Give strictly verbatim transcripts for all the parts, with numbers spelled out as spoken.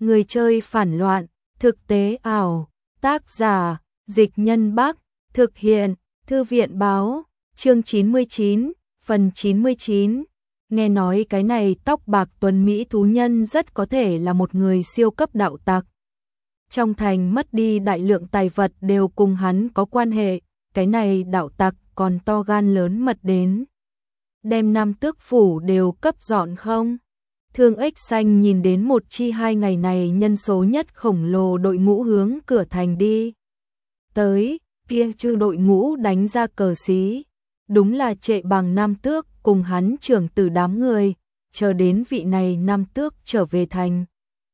Người chơi phản loạn, thực tế ảo, tác giả, Dịch Nhân Bắc, thực hiện, Thư viện báo, chương chín mươi chín, phần chín mươi chín. Nghe nói cái này tóc bạc tuấn Mỹ thú nhân rất có thể là một người siêu cấp đạo tặc. Trong thành mất đi đại lượng tài vật đều cùng hắn có quan hệ, cái này đạo tặc còn to gan lớn mật đến. Đem Nam Tước Phủ đều cấp dọn không? Thương Ích Xanh nhìn đến một chi hai ngày này nhân số nhất khổng lồ đội ngũ hướng cửa thành đi. Tới, kia chư đội ngũ đánh ra cờ xí. Đúng là Trệ Bằng Nam Tước cùng hắn trưởng tử đám người, chờ đến vị này Nam Tước trở về thành.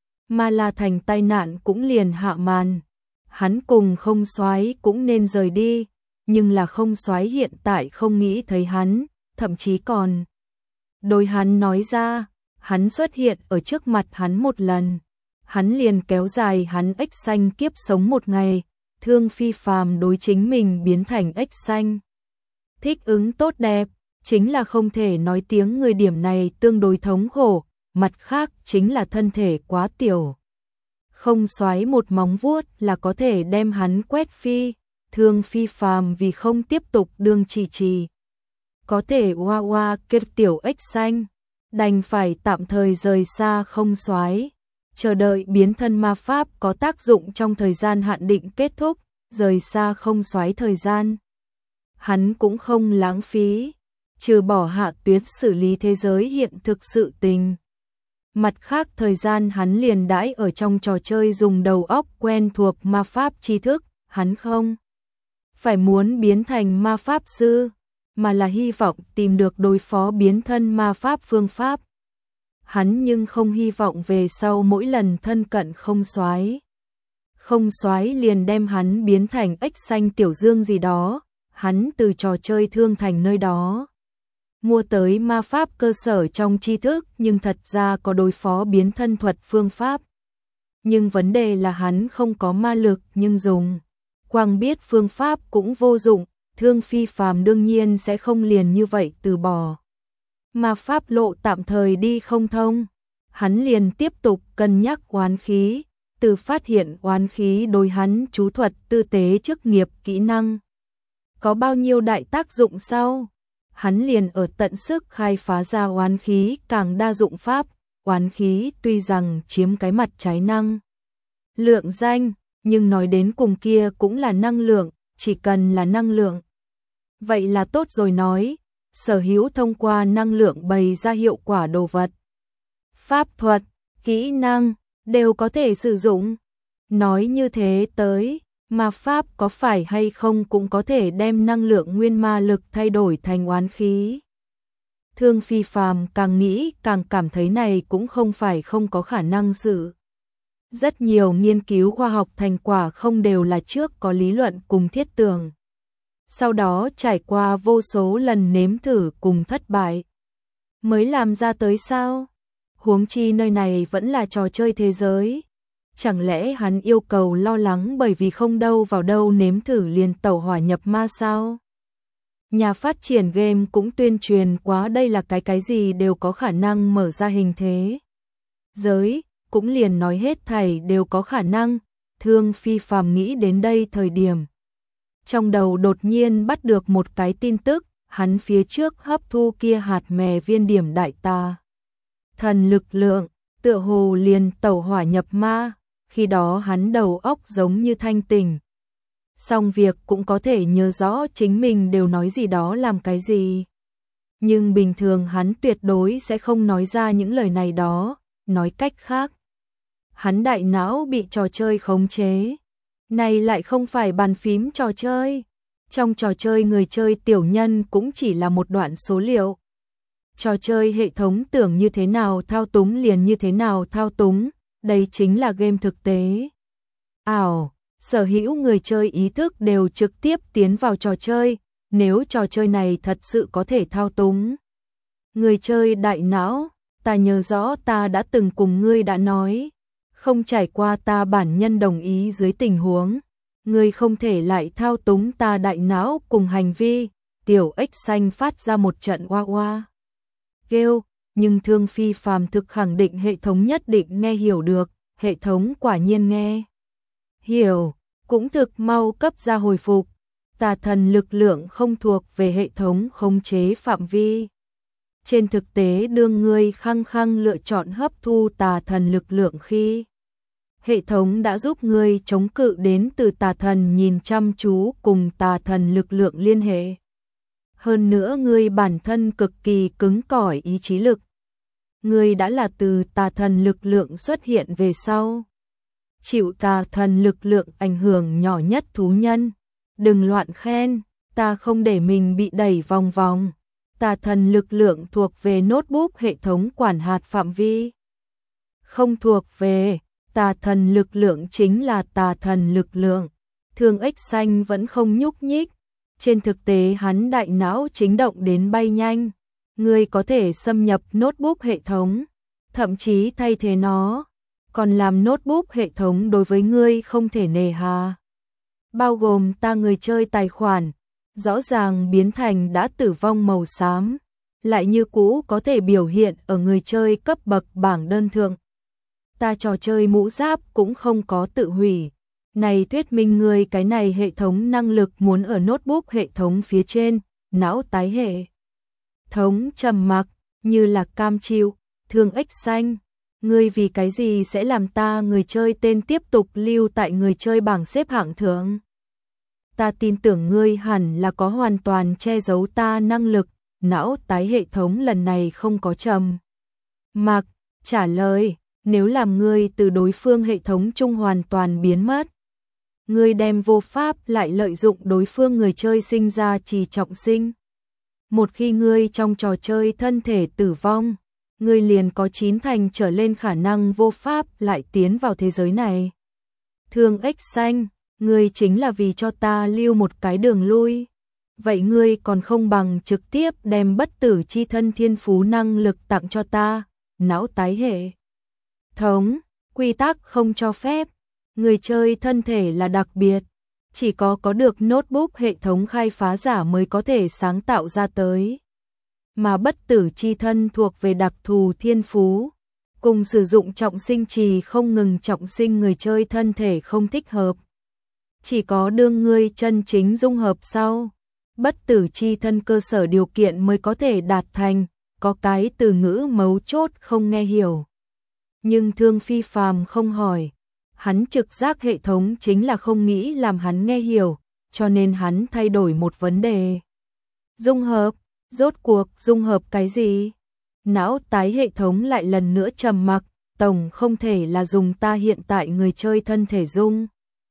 Mà là thành tai nạn cũng liền hạ màn. Hắn cùng Không Soái cũng nên rời đi, nhưng là Không Soái hiện tại không nghĩ thấy hắn, thậm chí còn đối hắn nói ra, hắn xuất hiện ở trước mặt hắn một lần, hắn liền kéo dài hắn Ích Xanh kiếp sống một ngày, Thương Phi Phàm đối chính mình biến thành Ích Xanh. Thích ứng tốt đẹp, chính là không thể nói tiếng người điểm này tương đối thống khổ, mặt khác chính là thân thể quá tiểu. Không Soái một móng vuốt là có thể đem hắn quét phi, Thương Phi Phàm vì không tiếp tục đương trì trì. Có thể oa oa kết tiểu Ích Xanh, đành phải tạm thời rời xa Không Soái, chờ đợi biến thân ma pháp có tác dụng trong thời gian hạn định kết thúc, rời xa Không Soái thời gian. Hắn cũng không lãng phí, trừ bỏ Hạ Tuyết xử lý thế giới hiện thực sự tình. Mặt khác thời gian hắn liền đãi ở trong trò chơi dùng đầu óc quen thuộc ma pháp tri thức, hắn không phải muốn biến thành ma pháp sư, mà là hy vọng tìm được đối phó biến thân ma pháp phương pháp. Hắn nhưng không hy vọng về sau mỗi lần thân cận Không Soái, Không Soái liền đem hắn biến thành Ích Xanh Tiểu Dương gì đó, hắn từ trò chơi Thương Thành nơi đó mua tới ma pháp cơ sở trong tri thức, nhưng thật ra có đối phó biến thân thuật phương pháp. Nhưng vấn đề là hắn không có ma lực, nhưng dùng quang biết phương pháp cũng vô dụng, Thương Phi Phàm đương nhiên sẽ không liền như vậy từ bỏ. Ma pháp lộ tạm thời đi không thông, hắn liền tiếp tục cân nhắc oán khí, từ phát hiện oán khí đối hắn chú thuật tư tế chức nghiệp kỹ năng có bao nhiêu đại tác dụng sau, hắn liền ở tận sức khai phá ra oán khí càng đa dụng pháp. Oán khí tuy rằng chiếm cái mặt trái năng lượng danh, nhưng nói đến cùng kia cũng là năng lượng, chỉ cần là năng lượng vậy là tốt rồi, nói sở hữu thông qua năng lượng bày ra hiệu quả đồ vật, pháp thuật, kỹ năng đều có thể sử dụng. Nói như thế tới, ma pháp có phải hay không cũng có thể đem năng lượng nguyên ma lực thay đổi thành oán khí. Thương Phi Phàm càng nghĩ càng cảm thấy này cũng không phải không có khả năng sự. Rất nhiều nghiên cứu khoa học thành quả không đều là trước có lý luận cùng thiết tưởng, sau đó trải qua vô số lần nếm thử cùng thất bại mới làm ra tới sao? Huống chi nơi này vẫn là trò chơi thế giới. Chẳng lẽ hắn yêu cầu lo lắng bởi vì không đâu vào đâu nếm thử liền tẩu hỏa nhập ma sao? Nhà phát triển game cũng tuyên truyền quá đây là cái cái gì đều có khả năng mở ra hình thế giới, cũng liền nói hết thảy đều có khả năng. Thương Phi Phàm nghĩ đến đây thời điểm, trong đầu đột nhiên bắt được một cái tin tức, hắn phía trước hấp thu kia hạt mè viên điểm đại tà thần lực lượng, tựa hồ liền tẩu hỏa nhập ma, khi đó hắn đầu óc giống như thanh tỉnh. Xong việc cũng có thể nhớ rõ chính mình đều nói gì đó làm cái gì. Nhưng bình thường hắn tuyệt đối sẽ không nói ra những lời này đó, nói cách khác. Hắn đại não bị trò chơi khống chế. Này lại không phải bàn phím trò chơi. Trong trò chơi người chơi tiểu nhân cũng chỉ là một đoạn số liệu. Trò chơi hệ thống tưởng như thế nào thao túng liền như thế nào thao túng, đây chính là game thực tế. Ảo, sở hữu người chơi ý thức đều trực tiếp tiến vào trò chơi, nếu trò chơi này thật sự có thể thao túng người chơi đại não, ta nhớ rõ ta đã từng cùng ngươi đã nói, không trải qua ta bản nhân đồng ý dưới tình huống, ngươi không thể lại thao túng ta đại não cùng hành vi. Tiểu Ích Xanh phát ra một trận oa oa kêu, nhưng Thương Phi Phàm thực khẳng định hệ thống nhất định nghe hiểu được, hệ thống quả nhiên nghe hiểu, cũng thực mau cấp ra hồi phục. Tà thần lực lượng không thuộc về hệ thống khống chế phạm vi. Trên thực tế đương ngươi khăng khăng lựa chọn hấp thu tà thần lực lượng khi hệ thống đã giúp ngươi chống cự đến từ tà thần nhìn chăm chú cùng tà thần lực lượng liên hệ. Hơn nữa ngươi bản thân cực kỳ cứng cỏi ý chí lực. Ngươi đã là từ tà thần lực lượng xuất hiện về sau. Chịu tà thần lực lượng ảnh hưởng nhỏ nhất thú nhân. Đừng loạn khen, ta không để mình bị đẩy vòng vòng. Tà thần lực lượng thuộc về notebook hệ thống quản hạt phạm vi. Không thuộc về, tà thần lực lượng chính là tà thần lực lượng. Thương ếch xanh vẫn không nhúc nhích. Trên thực tế hắn đại não chính động đến bay nhanh. Ngươi có thể xâm nhập notebook hệ thống, thậm chí thay thế nó. Còn làm notebook hệ thống đối với ngươi không thể nề hà. Bao gồm ta người chơi tài khoản, rõ ràng biến thành đã tử vong màu xám, lại như cũ có thể biểu hiện ở người chơi cấp bậc bảng đơn thượng. Ta trò chơi mũ giáp cũng không có tự hủy. Này thuyết minh người cái này hệ thống năng lực muốn ở notebook hệ thống phía trên, não tái hệ. Thống trầm mặc, như là cam chịu, thương ếch xanh. Ngươi vì cái gì sẽ làm ta người chơi tên tiếp tục lưu tại người chơi bảng xếp hạng thượng? Ta tin tưởng ngươi hẳn là có hoàn toàn che giấu ta năng lực, não tái hệ thống lần này không có trầm mặc, trả lời, nếu làm ngươi từ đối phương hệ thống chung hoàn toàn biến mất. Ngươi đem vô pháp lại lợi dụng đối phương người chơi sinh ra trì trọng sinh. Một khi ngươi trong trò chơi thân thể tử vong, ngươi liền có chín thành trở lên khả năng vô pháp lại tiến vào thế giới này. Thương ếch xanh, ngươi chính là vì cho ta lưu một cái đường lui. Vậy ngươi còn không bằng trực tiếp đem bất tử chi thân thiên phú năng lực tặng cho ta, não tái hệ thống, quy tắc không cho phép. Người chơi thân thể là đặc biệt, chỉ có có được notebook hệ thống khai phá giả mới có thể sáng tạo ra tới. Mà bất tử chi thân thuộc về đặc thù thiên phú, cùng sử dụng trọng sinh trì không ngừng trọng sinh người chơi thân thể không thích hợp. Chỉ có đương ngươi chân chính dung hợp sau, bất tử chi thân cơ sở điều kiện mới có thể đạt thành, có cái từ ngữ mấu chốt không nghe hiểu. Nhưng Thương Phi Phàm không hỏi, hắn trực giác hệ thống chính là không nghĩ làm hắn nghe hiểu, cho nên hắn thay đổi một vấn đề. Dung hợp, rốt cuộc dung hợp cái gì? Não tái hệ thống lại lần nữa trầm mặc, tổng không thể là dùng ta hiện tại người chơi thân thể dung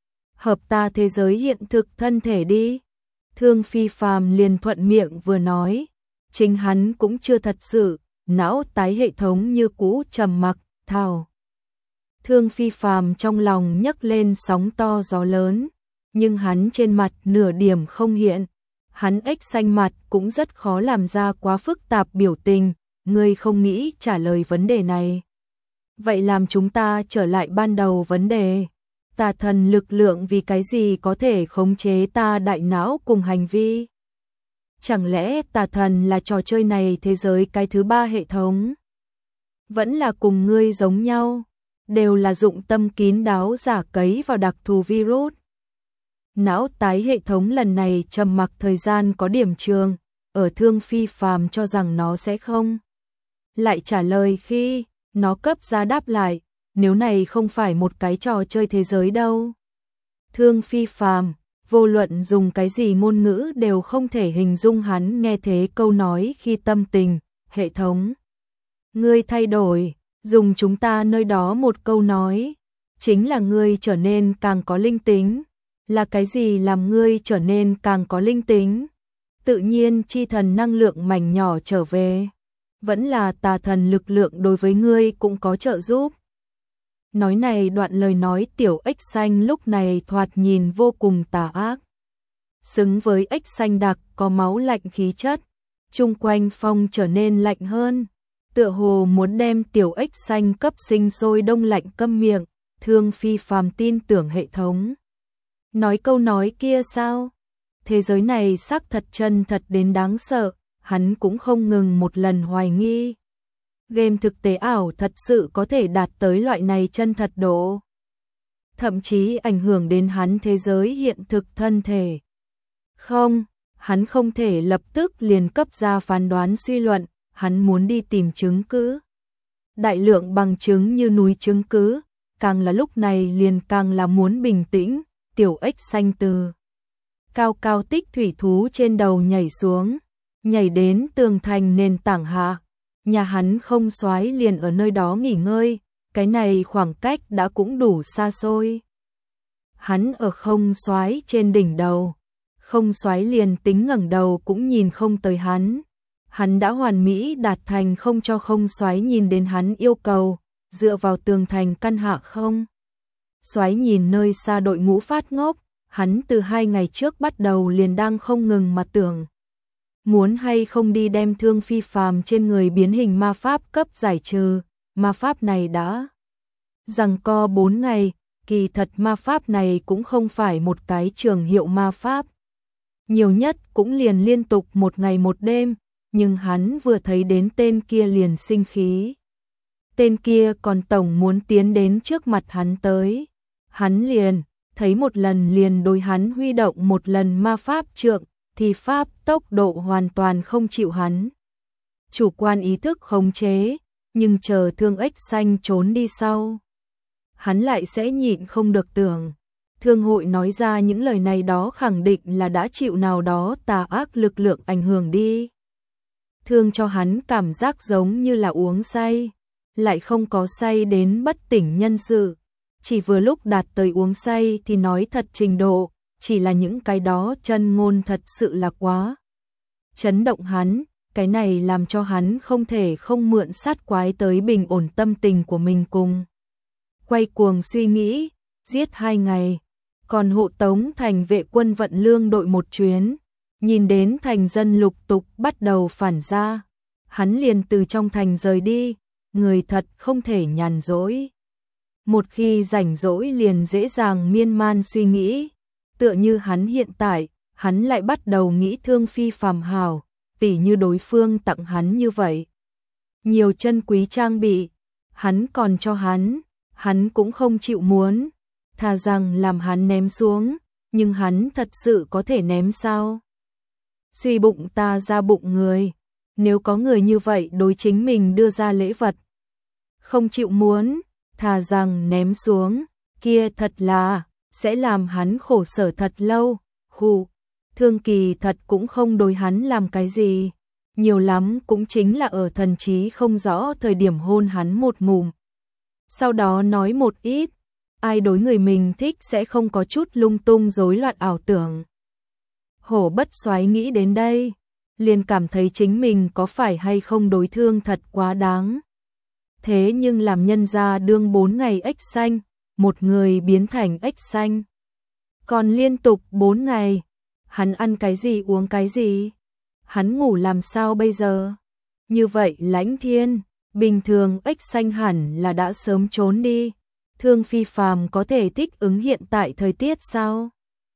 hợp ta thế giới hiện thực thân thể đi. Thương Phi Phàm liền thuận miệng vừa nói, chính hắn cũng chưa thật sự, não tái hệ thống như cũ trầm mặc, thào. Thương Phi Phàm trong lòng nhấc lên sóng to gió lớn, nhưng hắn trên mặt nửa điểm không hiện. Hắn ếch xanh mặt cũng rất khó làm ra quá phức tạp biểu tình, ngươi không nghĩ trả lời vấn đề này. Vậy làm chúng ta trở lại ban đầu vấn đề. Tà thần lực lượng vì cái gì có thể khống chế ta đại não cùng hành vi? Chẳng lẽ tà thần là trò chơi này thế giới cái thứ ba hệ thống? Vẫn là cùng ngươi giống nhau, đều là dụng tâm kín đáo giả cấy vào đặc thù virus. Não tái hệ thống lần này trầm mặc thời gian có điểm trường, ở Thương Phi Phàm cho rằng nó sẽ không lại trả lời khi nó cấp ra đáp lại, nếu này không phải một cái trò chơi thế giới đâu. Thương Phi Phàm, vô luận dùng cái gì ngôn ngữ đều không thể hình dung hắn nghe thế câu nói khi tâm tình, hệ thống. Ngươi thay đổi, dùng chúng ta nơi đó một câu nói, chính là ngươi trở nên càng có linh tính. Là cái gì làm ngươi trở nên càng có linh tính? Tự nhiên chi thần năng lượng mảnh nhỏ trở về. Vẫn là tà thần lực lượng đối với ngươi cũng có trợ giúp. Nói này đoạn lời nói tiểu ếch xanh lúc này thoạt nhìn vô cùng tà ác. Xứng với ếch xanh đặc có máu lạnh khí chất. Chung quanh phong trở nên lạnh hơn. Tựa hồ muốn đem tiểu ếch xanh cấp sinh sôi đông lạnh câm miệng. Thương Phi Phàm tin tưởng hệ thống. Nói câu nói kia sao? Thế giới này xác thật chân thật đến đáng sợ, hắn cũng không ngừng một lần hoài nghi. Game thực tế ảo thật sự có thể đạt tới loại này chân thật độ. Thậm chí ảnh hưởng đến hắn thế giới hiện thực thân thể. Không, hắn không thể lập tức liền cấp ra phán đoán suy luận, hắn muốn đi tìm chứng cứ. Đại lượng bằng chứng như núi chứng cứ, càng là lúc này liền càng là muốn bình tĩnh, tiểu ếch xanh từ cao cao tích thủy thú trên đầu nhảy xuống, nhảy đến tường thành nền tảng hạ, nhà hắn không soái liền ở nơi đó nghỉ ngơi, cái này khoảng cách đã cũng đủ xa xôi. Hắn ở không soái trên đỉnh đầu, không soái liền tính ngẩng đầu cũng nhìn không tới hắn. Hắn đã hoàn mỹ đạt thành không cho không soái nhìn đến hắn yêu cầu, dựa vào tường thành căn hạ không. Soái nhìn nơi xa đội ngũ phát ngốc, hắn từ hai ngày trước bắt đầu liền đang không ngừng mà tưởng. Muốn hay không đi đem Thương Phi Phàm trên người biến hình ma pháp cấp giải trừ, ma pháp này đã giằng co bốn ngày, kỳ thật ma pháp này cũng không phải một cái trường hiệu ma pháp. Nhiều nhất cũng liền liên tục một ngày một đêm, nhưng hắn vừa thấy đến tên kia liền sinh khí. Tên kia còn tổng muốn tiến đến trước mặt hắn tới. Hắn liền, thấy một lần liền đối hắn huy động một lần ma pháp trượng, thì pháp tốc độ hoàn toàn không chịu hắn. Chủ quan ý thức khống chế, nhưng chờ Thương ếch xanh trốn đi sau. Hắn lại sẽ nhịn không được tưởng. Thương hội nói ra những lời này đó khẳng định là đã chịu nào đó tà ác lực lượng ảnh hưởng đi. Thương cho hắn cảm giác giống như là uống say, lại không có say đến bất tỉnh nhân sự. Chỉ vừa lúc đạt tới uống say thì nói thật trình độ, chỉ là những cái đó chân ngôn thật sự là quá chấn động hắn, cái này làm cho hắn không thể không mượn sát quái tới bình ổn tâm tình của mình cùng. Quay cuồng suy nghĩ, giết hai ngày, còn hộ tống thành vệ quân vận lương đội một chuyến, nhìn đến thành dân lục tục bắt đầu phản ra, hắn liền từ trong thành rời đi, người thật không thể nhàn rỗi. Một khi rảnh rỗi liền dễ dàng miên man suy nghĩ, tựa như hắn hiện tại, hắn lại bắt đầu nghĩ Thương Phi Phàm hảo, tỉ như đối phương tặng hắn như vậy. Nhiều chân quý trang bị, hắn còn cho hắn, hắn cũng không chịu muốn, thà rằng làm hắn ném xuống, nhưng hắn thật sự có thể ném sao? Suy bụng ta ra bụng người, nếu có người như vậy đối chính mình đưa ra lễ vật, không chịu muốn, thà rằng ném xuống, kia thật là sẽ làm hắn khổ sở thật lâu. Khu, Thương Kỳ thật cũng không đối hắn làm cái gì, nhiều lắm cũng chính là ở thần trí không rõ thời điểm hôn hắn một ngụm. Sau đó nói một ít, ai đối người mình thích sẽ không có chút lung tung rối loạn ảo tưởng. Hổ Bất Soái nghĩ đến đây, liền cảm thấy chính mình có phải hay không đối Thương thật quá đáng. Thế nhưng làm nhân gia đương bốn ngày ếch xanh, một người biến thành ếch xanh. Còn liên tục bốn ngày, hắn ăn cái gì uống cái gì? Hắn ngủ làm sao bây giờ? Như vậy Lãnh Thiên, bình thường ếch xanh hẳn là đã sớm trốn đi. Thương Phi Phàm có thể thích ứng hiện tại thời tiết sao?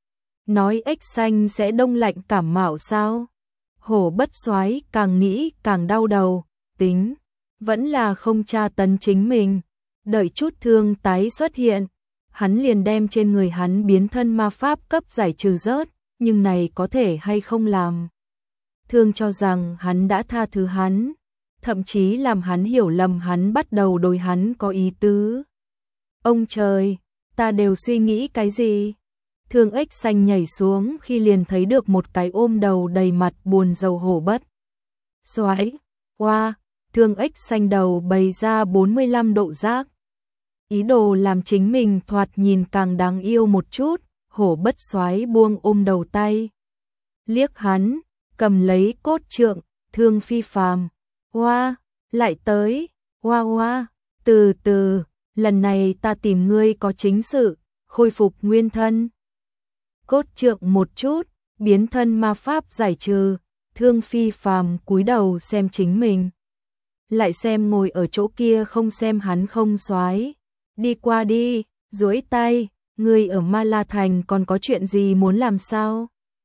Nói ếch xanh sẽ đông lạnh cảm mạo sao? Hổ Bất Soái càng nghĩ càng đau đầu, tính vẫn là không tra tấn chính mình, đợi chút Thương tái xuất hiện, hắn liền đem trên người hắn biến thân ma pháp cấp giải trừ rớt, nhưng này có thể hay không làm. Thương cho rằng hắn đã tha thứ hắn, thậm chí làm hắn hiểu lầm hắn bắt đầu đối hắn có ý tứ. Ông trời, ta đều suy nghĩ cái gì? Thương ếch xanh nhảy xuống khi liền thấy được một cái ôm đầu đầy mặt buồn rầu Hổ Bất Soái. Wow, Thương ếch xanh đầu bày ra bốn mươi lăm độ giác. Ý đồ làm chính mình thoạt nhìn càng đáng yêu một chút, Hổ Bất Soái buông ôm đầu tay. Liếc hắn, cầm lấy cốt trượng, Thương Phi Phàm. Hoa, lại tới, hoa hoa, từ từ, lần này ta tìm ngươi có chính sự, khôi phục nguyên thân. Cốt trượng một chút, biến thân ma pháp giải trừ, Thương Phi Phàm cúi đầu xem chính mình. Lại xem ngồi ở chỗ kia không xem hắn không soái. Đi qua đi, duỗi tay, ngươi ở Ma La Thành còn có chuyện gì muốn làm sao?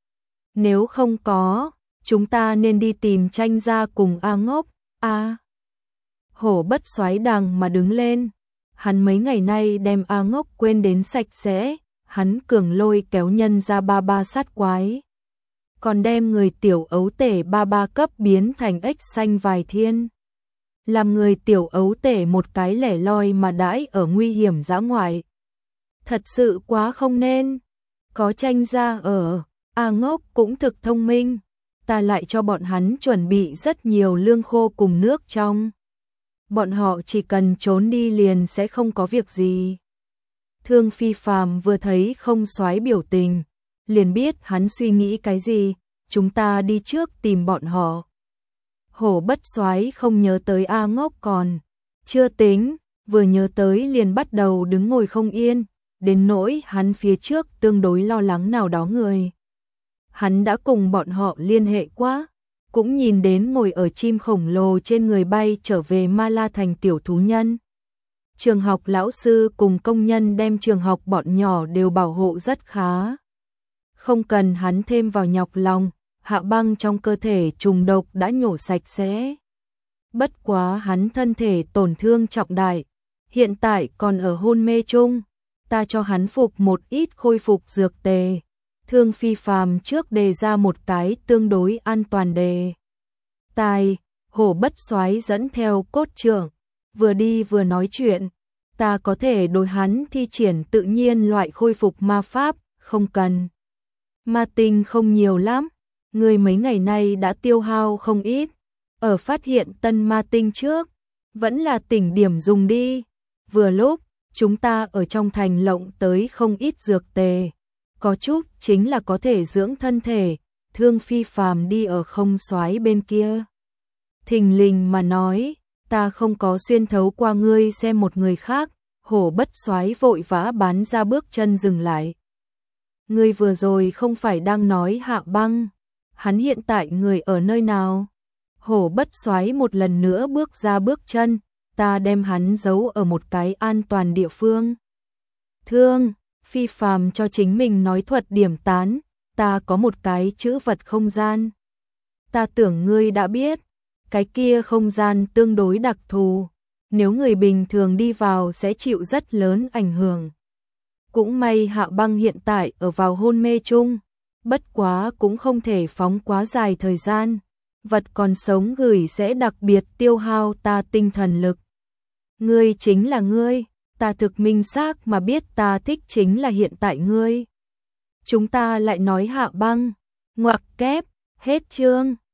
Nếu không có, chúng ta nên đi tìm Tranh gia cùng A Ngốc. A Hổ Bất Soái đằng mà đứng lên. Hắn mấy ngày nay đem A Ngốc quên đến sạch sẽ, hắn cường lôi kéo nhân ra ba ba sát quái. Còn đem người tiểu ấu tể ba ba cấp biến thành ếch xanh vài thiên. Làm người tiểu ấu tể một cái lẻ loi mà đãi ở nguy hiểm dã ngoại. Thật sự quá không nên. Có tranh ra ở, A Ngốc cũng thực thông minh. Ta lại cho bọn hắn chuẩn bị rất nhiều lương khô cùng nước trong. Bọn họ chỉ cần trốn đi liền sẽ không có việc gì. Thương Phi Phàm vừa thấy không soái biểu tình, liền biết hắn suy nghĩ cái gì, chúng ta đi trước tìm bọn họ. Hổ Bất Soái không nhớ tới A Ngốc còn chưa tính, vừa nhớ tới liền bắt đầu đứng ngồi không yên, đến nỗi hắn phía trước tương đối lo lắng nào đó người. Hắn đã cùng bọn họ liên hệ quá, cũng nhìn đến ngồi ở chim khổng lồ trên người bay trở về Ma La Thành tiểu thú nhân. Trường học lão sư cùng công nhân đem trường học bọn nhỏ đều bảo hộ rất khá. Không cần hắn thêm vào nhọc lòng, Hạ Băng trong cơ thể trùng độc đã nhổ sạch sẽ. Bất quá hắn thân thể tổn thương trọng đại, hiện tại còn ở hôn mê chung, ta cho hắn phục một ít khôi phục dược tề. Thương Phi Phàm trước đề ra một cái tương đối an toàn đề tài, Hổ Bất Soái dẫn theo cốt trưởng, vừa đi vừa nói chuyện, ta có thể đối hắn thi triển tự nhiên loại khôi phục ma pháp, không cần. Ma tinh không nhiều lắm, người mấy ngày nay đã tiêu hao không ít, ở phát hiện tân ma tinh trước, vẫn là tỉnh điểm dùng đi. Vừa lúc, chúng ta ở trong thành lộng tới không ít dược tề, có chút chính là có thể dưỡng thân thể. Thương Phi Phàm đi ở không soái bên kia, thình lình mà nói, ta không có xuyên thấu qua ngươi xem một người khác. Hổ Bất Soái vội vã bán ra bước chân dừng lại. Ngươi vừa rồi không phải đang nói Hạ Băng, hắn hiện tại người ở nơi nào? Hổ Bất Soái một lần nữa bước ra bước chân, ta đem hắn giấu ở một cái an toàn địa phương. Thương Phi Phàm cho chính mình nói thuật điểm tán, ta có một cái chữ vật không gian. Ta tưởng ngươi đã biết, cái kia không gian tương đối đặc thù, nếu người bình thường đi vào sẽ chịu rất lớn ảnh hưởng. Cũng may Hạ Băng hiện tại ở vào hôn mê chung, bất quá cũng không thể phóng quá dài thời gian, vật còn sống gửi sẽ đặc biệt tiêu hao ta tinh thần lực. Ngươi chính là ngươi, ta thực minh xác mà biết ta thích chính là hiện tại ngươi. Chúng ta lại nói Hạ Băng, ngoặc kép, hết chương.